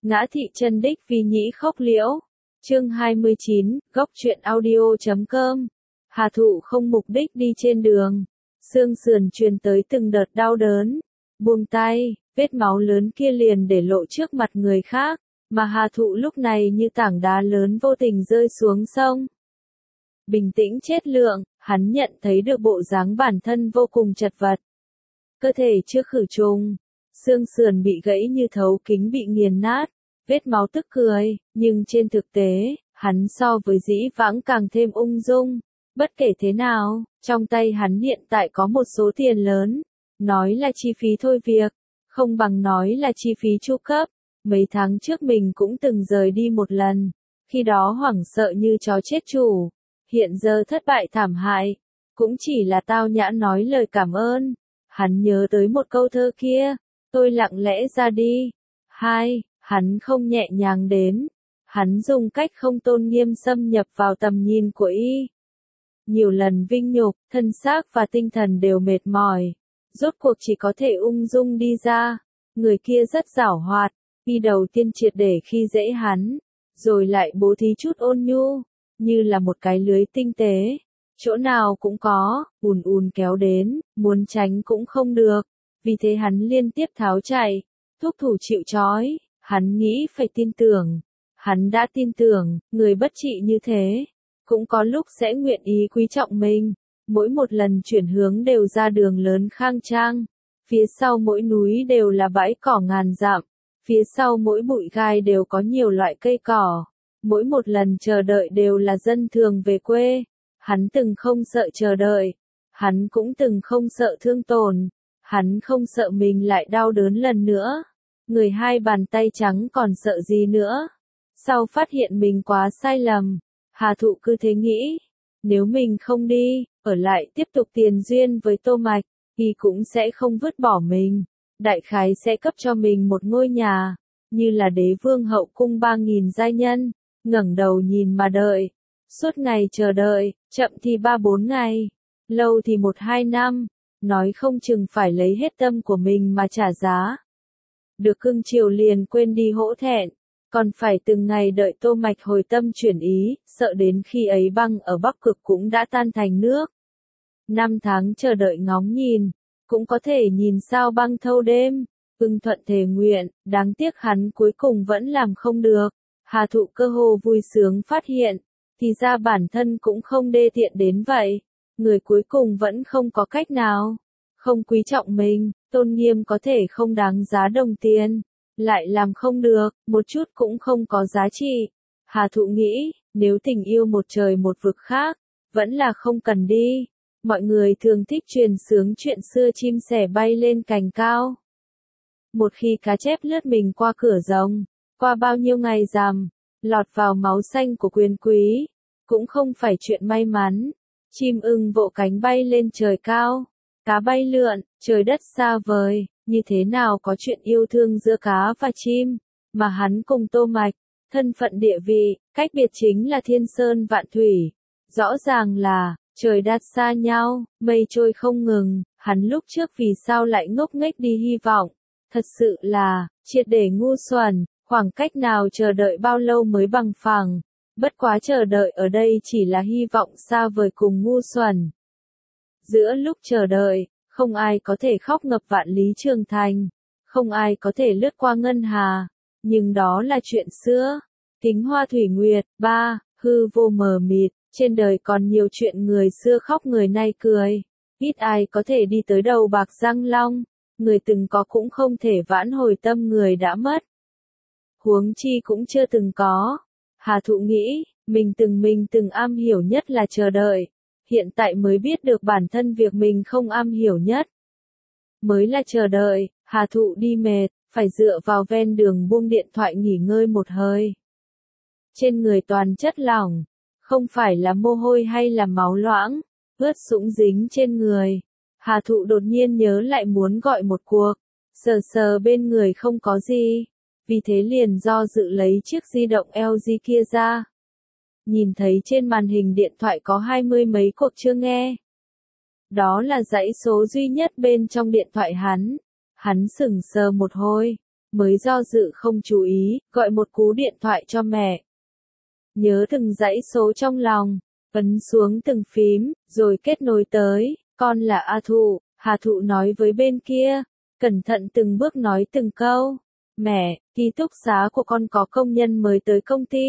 Ngã thị chân đích vi nhĩ khốc liễu. Chương 29, góc truyện audio.com. Hà Thụ không mục đích đi trên đường. Xương sườn truyền tới từng đợt đau đớn. Buông tay, vết máu lớn kia liền để lộ trước mặt người khác, mà Hà Thụ lúc này như tảng đá lớn vô tình rơi xuống sông. Bình tĩnh chết lượng, hắn nhận thấy được bộ dáng bản thân vô cùng chật vật. Cơ thể chưa khử trùng, xương sườn bị gãy như thấu kính bị nghiền nát, vết máu tức cười, nhưng trên thực tế, hắn so với dĩ vãng càng thêm ung dung. Bất kể thế nào, trong tay hắn hiện tại có một số tiền lớn, nói là chi phí thôi việc, không bằng nói là chi phí chu cấp. Mấy tháng trước mình cũng từng rời đi một lần, khi đó hoảng sợ như chó chết chủ, hiện giờ thất bại thảm hại, cũng chỉ là tao nhã nói lời cảm ơn. Hắn nhớ tới một câu thơ kia, tôi lặng lẽ ra đi. Hắn không nhẹ nhàng đến, hắn dùng cách không tôn nghiêm xâm nhập vào tầm nhìn của y. Nhiều lần vinh nhục, thân xác và tinh thần đều mệt mỏi, rốt cuộc chỉ có thể ung dung đi ra. Người kia rất giảo hoạt, y đầu tiên triệt để khi dễ hắn, rồi lại bố thí chút ôn nhu, như là một cái lưới tinh tế, chỗ nào cũng có, ùn kéo đến, muốn tránh cũng không được, vì thế hắn liên tiếp tháo chạy, thúc thủ chịu trói. Hắn nghĩ phải tin tưởng, hắn đã tin tưởng, người bất trị như thế, cũng có lúc sẽ nguyện ý quý trọng mình. Mỗi một lần chuyển hướng đều ra đường lớn khang trang, phía sau mỗi núi đều là bãi cỏ ngàn dặm, phía sau mỗi bụi gai đều có nhiều loại cây cỏ, mỗi một lần chờ đợi đều là dân thường về quê. Hắn từng không sợ chờ đợi, hắn cũng từng không sợ thương tổn, hắn không sợ mình lại đau đớn lần nữa. Người hai bàn tay trắng còn sợ gì nữa? Sau phát hiện mình quá sai lầm, Hà Thụ cứ thế nghĩ, nếu mình không đi, ở lại tiếp tục tiền duyên với Tô Mạch, thì cũng sẽ không vứt bỏ mình, đại khái sẽ cấp cho mình một ngôi nhà, như là đế vương hậu cung 3.000 giai nhân, ngẩng đầu nhìn mà đợi, suốt ngày chờ đợi, chậm thì 3-4 ngày, lâu thì 1-2 năm, nói không chừng phải lấy hết tâm của mình mà trả giá. Được cưng chiều liền quên đi hổ thẹn, còn phải từng ngày đợi Tô Mạch hồi tâm chuyển ý, sợ đến khi ấy băng ở Bắc Cực cũng đã tan thành nước. 5 tháng chờ đợi ngóng nhìn, cũng có thể nhìn sao băng thâu đêm, ưng thuận thề nguyện, đáng tiếc hắn cuối cùng vẫn làm không được. Hà Thụ cơ hồ vui sướng phát hiện, thì ra bản thân cũng không đê tiện đến vậy, người cuối cùng vẫn không có cách nào, không quý trọng mình, tôn nghiêm có thể không đáng giá đồng tiền, lại làm không được, một chút cũng không có giá trị. Hà Thụ nghĩ, nếu tình yêu một trời một vực khác, vẫn là không cần đi. Mọi người thường thích truyền sướng chuyện xưa chim sẻ bay lên cành cao. Một khi cá chép lướt mình qua cửa rồng, qua bao nhiêu ngày rằm, lọt vào máu xanh của quyền quý, cũng không phải chuyện may mắn. Chim ưng vỗ cánh bay lên trời cao, cá bay lượn, trời đất xa vời, như thế nào có chuyện yêu thương giữa cá và chim, mà hắn cùng Tô Mạch, thân phận địa vị, cách biệt chính là thiên sơn vạn thủy. Rõ ràng là, trời đất xa nhau, mây trôi không ngừng, hắn lúc trước vì sao lại ngốc nghếch đi hy vọng, thật sự là, triệt để ngu xuẩn, khoảng cách nào chờ đợi bao lâu mới bằng phẳng, bất quá chờ đợi ở đây chỉ là hy vọng xa vời cùng ngu xuẩn. Giữa lúc chờ đợi, không ai có thể khóc ngập vạn lý trường thành, không ai có thể lướt qua ngân hà, nhưng đó là chuyện xưa. Kính hoa thủy nguyệt, hư vô mờ mịt, trên đời còn nhiều chuyện người xưa khóc người nay cười, ít ai có thể đi tới đầu bạc răng long, người từng có cũng không thể vãn hồi tâm người đã mất. Huống chi cũng chưa từng có. Hà Thụ nghĩ, mình từng am hiểu nhất là chờ đợi. Hiện tại mới biết được bản thân việc mình không am hiểu nhất mới là chờ đợi. Hà Thụ đi mệt, phải dựa vào ven đường buông điện thoại nghỉ ngơi một hơi. Trên người toàn chất lỏng, không phải là mồ hôi hay là máu loãng, ướt sũng dính trên người. Hà Thụ đột nhiên nhớ lại muốn gọi một cuộc, sờ bên người không có gì, vì thế liền do dự lấy chiếc di động LG kia ra. Nhìn thấy trên màn hình điện thoại có 20 mấy cuộc chưa nghe. Đó là dãy số duy nhất bên trong điện thoại hắn. Hắn sững sờ một hồi, mới do dự không chú ý, gọi một cú điện thoại cho mẹ. Nhớ từng dãy số trong lòng, ấn xuống từng phím, rồi kết nối tới, con là A Thụ, Hà Thụ nói với bên kia, cẩn thận từng bước nói từng câu. Mẹ, ký túc xá của con có công nhân mới tới công ty.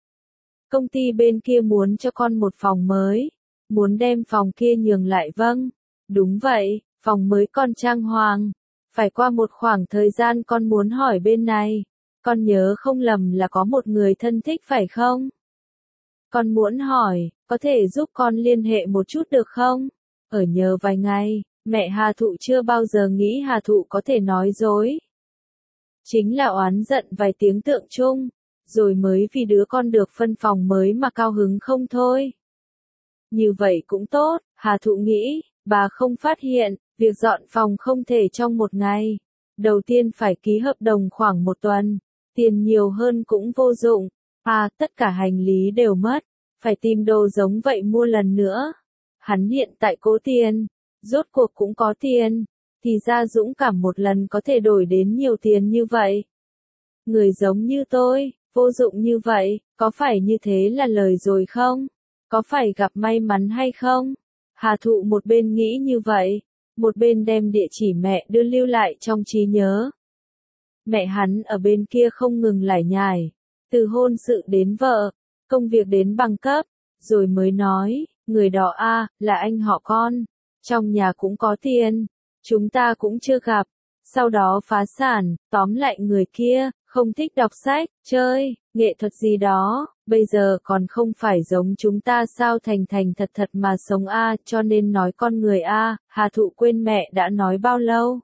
Công ty bên kia muốn cho con một phòng mới, muốn đem phòng kia nhường lại vâng. Đúng vậy, phòng mới con trang hoàng. Phải qua một khoảng thời gian con muốn hỏi bên này. Con nhớ không lầm là có một người thân thích phải không? Con muốn hỏi, có thể giúp con liên hệ một chút được không? Ở nhờ vài ngày, mẹ Hà Thụ chưa bao giờ nghĩ Hà Thụ có thể nói dối. Chính là oán giận vài tiếng tượng trưng, rồi mới vì đứa con được phân phòng mới mà cao hứng không thôi. Như vậy cũng tốt, Hà Thụ nghĩ, bà không phát hiện, việc dọn phòng không thể trong một ngày. Đầu tiên phải ký hợp đồng khoảng một tuần, tiền nhiều hơn cũng vô dụng, tất cả hành lý đều mất, phải tìm đồ giống vậy mua lần nữa. Hắn hiện tại cố tiền, rốt cuộc cũng có tiền, thì ra dũng cảm một lần có thể đổi đến nhiều tiền như vậy. Người giống như tôi, vô dụng như vậy, có phải như thế là lời rồi không? Có phải gặp may mắn hay không? Hà Thụ một bên nghĩ như vậy, một bên đem địa chỉ mẹ đưa lưu lại trong trí nhớ. Mẹ hắn ở bên kia không ngừng lải nhải, từ hôn sự đến vợ, công việc đến bằng cấp, rồi mới nói, người đó là anh họ con, trong nhà cũng có tiền, chúng ta cũng chưa gặp, sau đó phá sản, tóm lại người kia, không thích đọc sách, chơi, nghệ thuật gì đó, bây giờ còn không phải giống chúng ta sao thành thành thật thật mà sống cho nên nói con người Hà Thụ quên mẹ đã nói bao lâu.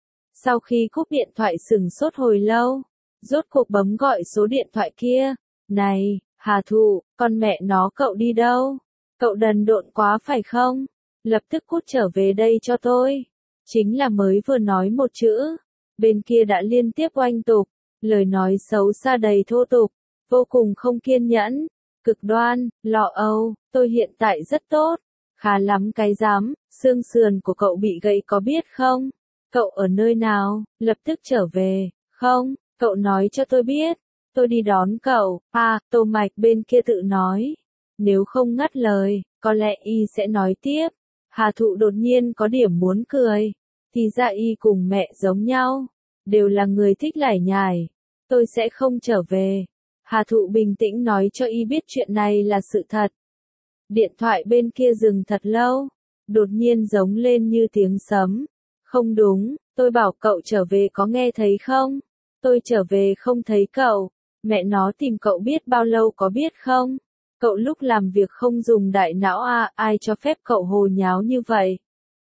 Sau khi cúp điện thoại sửng sốt hồi lâu, rốt cuộc bấm gọi số điện thoại kia, này, Hà Thụ, con mẹ nó cậu đi đâu? Cậu đần độn quá phải không? Lập tức cút trở về đây cho tôi. Chính là mới vừa nói một chữ, bên kia đã liên tiếp oanh tục, lời nói xấu xa đầy thô tục, vô cùng không kiên nhẫn, cực đoan, lọ âu, tôi hiện tại rất tốt, khá lắm cái dám, xương sườn của cậu bị gãy có biết không? Cậu ở nơi nào, lập tức trở về, không, cậu nói cho tôi biết, tôi đi đón cậu, Tô Mạch bên kia tự nói, nếu không ngắt lời, có lẽ y sẽ nói tiếp. Hà Thụ đột nhiên có điểm muốn cười, thì ra y cùng mẹ giống nhau, đều là người thích lải nhải, tôi sẽ không trở về. Hà Thụ bình tĩnh nói cho y biết chuyện này là sự thật. Điện thoại bên kia dừng thật lâu, đột nhiên giống lên như tiếng sấm. Không đúng, tôi bảo cậu trở về có nghe thấy không? Tôi trở về không thấy cậu, mẹ nó tìm cậu biết bao lâu có biết không? Cậu lúc làm việc không dùng đại não ai cho phép cậu hồ nháo như vậy?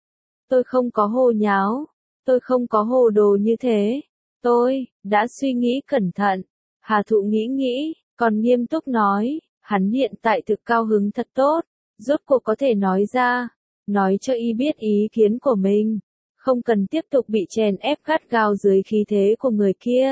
Tôi không có hồ nháo, tôi không có hồ đồ như thế. Tôi đã suy nghĩ cẩn thận. Hà Thụ nghĩ, còn nghiêm túc nói, hắn hiện tại thực cao hứng thật tốt, rốt cuộc có thể nói ra, nói cho y biết ý kiến của mình, không cần tiếp tục bị chèn ép gắt gao dưới khí thế của người kia.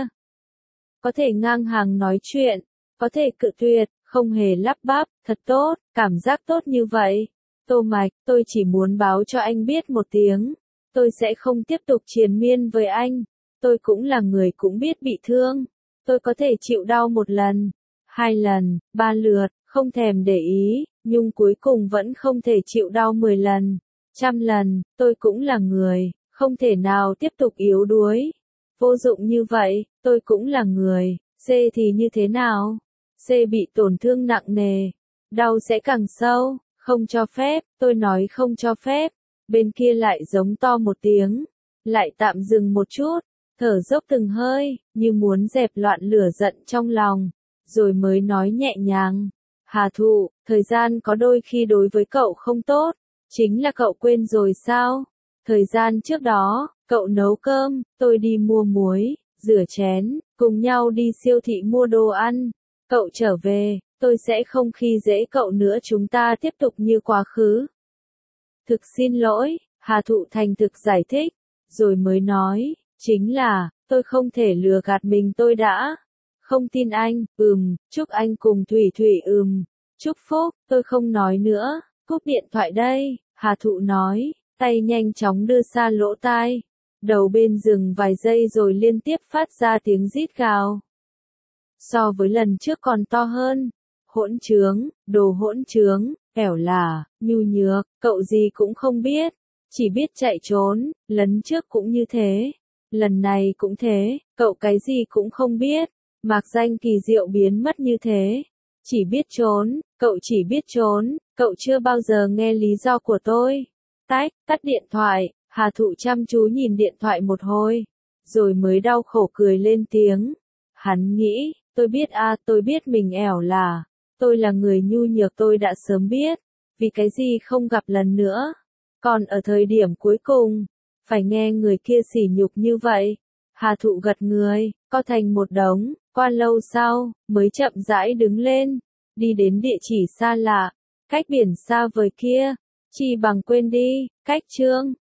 Có thể ngang hàng nói chuyện, có thể cự tuyệt, không hề lắp bắp, thật tốt, cảm giác tốt như vậy. Tô Mạch, tôi chỉ muốn báo cho anh biết một tiếng, tôi sẽ không tiếp tục triền miên với anh, tôi cũng là người cũng biết bị thương, tôi có thể chịu đau một lần, 2 lần, 3 lượt, không thèm để ý, nhưng cuối cùng vẫn không thể chịu đau 10 lần, 100 lần, tôi cũng là người, không thể nào tiếp tục yếu đuối. Vô dụng như vậy, tôi cũng là người, C thì như thế nào? C bị tổn thương nặng nề, đau sẽ càng sâu, không cho phép, tôi nói không cho phép, bên kia lại giống to một tiếng, lại tạm dừng một chút, thở dốc từng hơi, như muốn dẹp loạn lửa giận trong lòng, rồi mới nói nhẹ nhàng, Hà Thụ, thời gian có đôi khi đối với cậu không tốt, chính là cậu quên rồi sao? Thời gian trước đó, cậu nấu cơm, tôi đi mua muối, rửa chén, cùng nhau đi siêu thị mua đồ ăn. Cậu trở về, tôi sẽ không khi dễ cậu nữa, chúng ta tiếp tục như quá khứ. Thực xin lỗi, Hà Thụ thành thực giải thích, rồi mới nói, chính là, tôi không thể lừa gạt mình, tôi đã không tin anh, chúc anh cùng Thủy Thủy chúc phúc, tôi không nói nữa, cúp điện thoại đây, Hà Thụ nói, tay nhanh chóng đưa xa lỗ tai. Đầu bên dừng vài giây rồi liên tiếp phát ra tiếng rít gào. So với lần trước còn to hơn. Hỗn trướng, đồ hỗn trướng, ẻo lả, nhu nhược, cậu gì cũng không biết. Chỉ biết chạy trốn, lần trước cũng như thế. Lần này cũng thế, cậu cái gì cũng không biết. Mạc danh kỳ diệu biến mất như thế. Chỉ biết trốn, cậu chỉ biết trốn, cậu chưa bao giờ nghe lý do của tôi. Tắt điện thoại, Hà Thụ chăm chú nhìn điện thoại một hồi, rồi mới đau khổ cười lên tiếng. Hắn nghĩ, tôi biết mình ẻo lả, tôi là người nhu nhược tôi đã sớm biết, vì cái gì không gặp lần nữa. Còn ở thời điểm cuối cùng, phải nghe người kia sỉ nhục như vậy. Hà Thụ gật người, co thành một đống, qua lâu sau, mới chậm rãi đứng lên, đi đến địa chỉ xa lạ, cách biển xa vời kia, chi bằng quên đi, cách chương.